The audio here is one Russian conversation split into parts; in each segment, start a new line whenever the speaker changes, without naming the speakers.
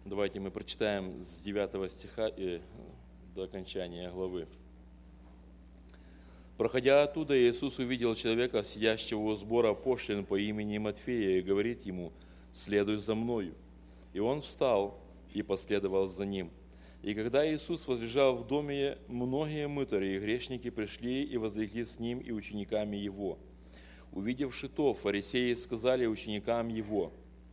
Давайте мы прочитаем с 9 стиха до окончания главы. «Проходя оттуда, Иисус увидел человека, сидящего у сбора пошлин по имени Матфея, и говорит ему: „Следуй за мною“. И он встал и последовал за ним. И когда Иисус возлежал в доме, многие мытари и грешники пришли и возлегли с ним и учениками его. Увидевши то, фарисеи сказали ученикам его: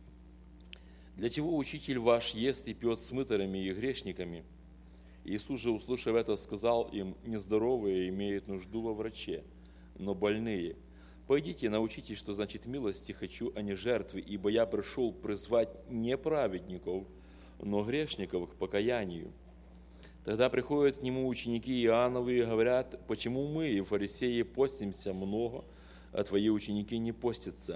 „Для чего учитель ваш ест и пьет с мытарями и грешниками?“ Иисус же, услышав это, сказал им: „Нездоровые имеют нужду во враче, но больные. Пойдите, научитесь, что значит милости хочу, а не жертвы, ибо я пришел призвать не праведников, но грешников к покаянию“. Тогда приходят к нему ученики Иоанновы и говорят: „Почему мы, фарисеи, постимся много, а твои ученики не постятся?“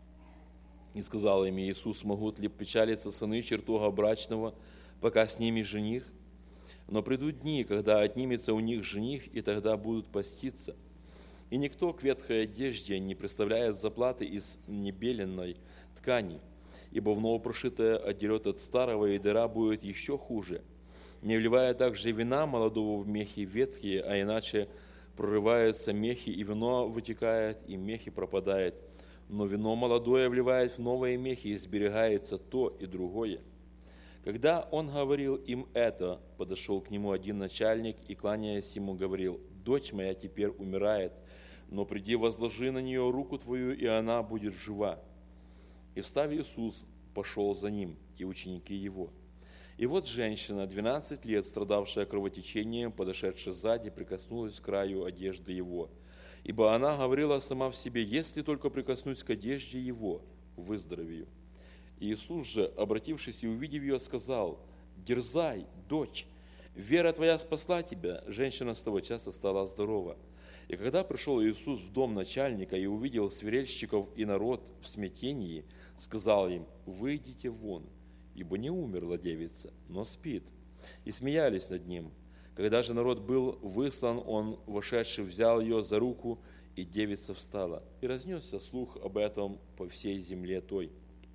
И сказал им Иисус: „Могут ли печалиться сыны чертога брачного, пока с ними жених? Но придут дни, когда отнимется у них жених, и тогда будут поститься. И никто к ветхой одежде не представляет заплаты из небеленной ткани, ибо вновь прошитое отдерет от старого, и дыра будет еще хуже. Не вливая также вина молодого в мехи ветхие, а иначе прорываются мехи, и вино вытекает, и мехи пропадает. Но вино молодое вливает в новые мехи, и сберегается то и другое“. Когда он говорил им это, подошел к нему один начальник и, кланяясь ему, говорил: „Дочь моя теперь умирает, но приди, возложи на нее руку твою, и она будет жива“. И встав, Иисус пошел за ним, и ученики его. И вот женщина, 12 лет, страдавшая кровотечением, подошедшая сзади, прикоснулась к краю одежды его. Ибо она говорила сама в себе: „Если только прикоснусь к одежде его, выздоровею“. Иисус же, обратившись и увидев ее, сказал: „Дерзай, дочь, вера твоя спасла тебя“. Женщина с того часа стала здорова. И когда пришел Иисус в дом начальника и увидел свирельщиков и народ в смятении, сказал им: „Выйдите вон, ибо не умерла девица, но спит“. И смеялись над ним. Когда же народ был выслан, он, вошедший, взял ее за руку, и девица встала. И разнесся слух об этом по всей земле той.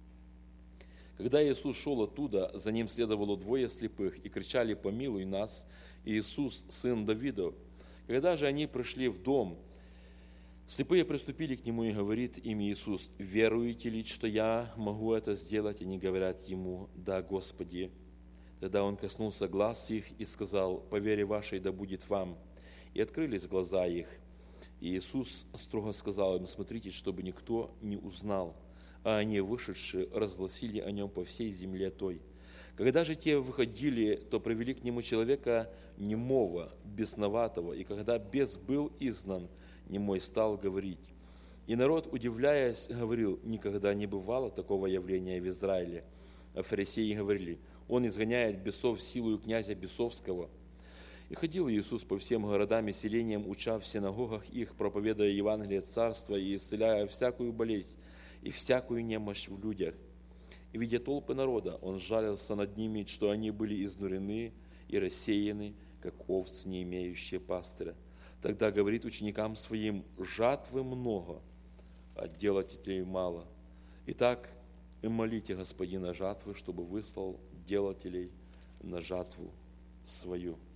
Когда Иисус шел оттуда, за ним следовало двое слепых, и кричали: „Помилуй нас, Иисус, сын Давидов“. Когда же они пришли в дом, слепые приступили к нему, и говорит им Иисус: „Веруете ли, что я могу это сделать?“ Они говорят ему: „Да, Господи“. Тогда он коснулся глаз их и сказал: „По вере вашей да будет вам“. И открылись глаза их. И Иисус строго сказал им: „Смотрите, чтобы никто не узнал“. А они, вышедшие, разгласили о нем по всей земле той. Когда же те выходили, то привели к нему человека немого, бесноватого, и когда бес был изгнан, немой стал говорить. И народ, удивляясь, говорил: „Никогда не бывало такого явления в Израиле“. А фарисеи говорили: „Он изгоняет бесов силою князя бесовского“. И ходил Иисус по всем городам и селениям, уча в синагогах их, проповедуя Евангелие Царства и исцеляя всякую болезнь и всякую немощь в людях. И, видя толпы народа, он сжалился над ними, что они были изнурены и рассеяны, как овцы, не имеющие пастыря. Тогда говорит ученикам своим: „Жатвы много, а делателей мало. Итак, и молите Господина жатвы, чтобы выслал делателей на жатву свою“.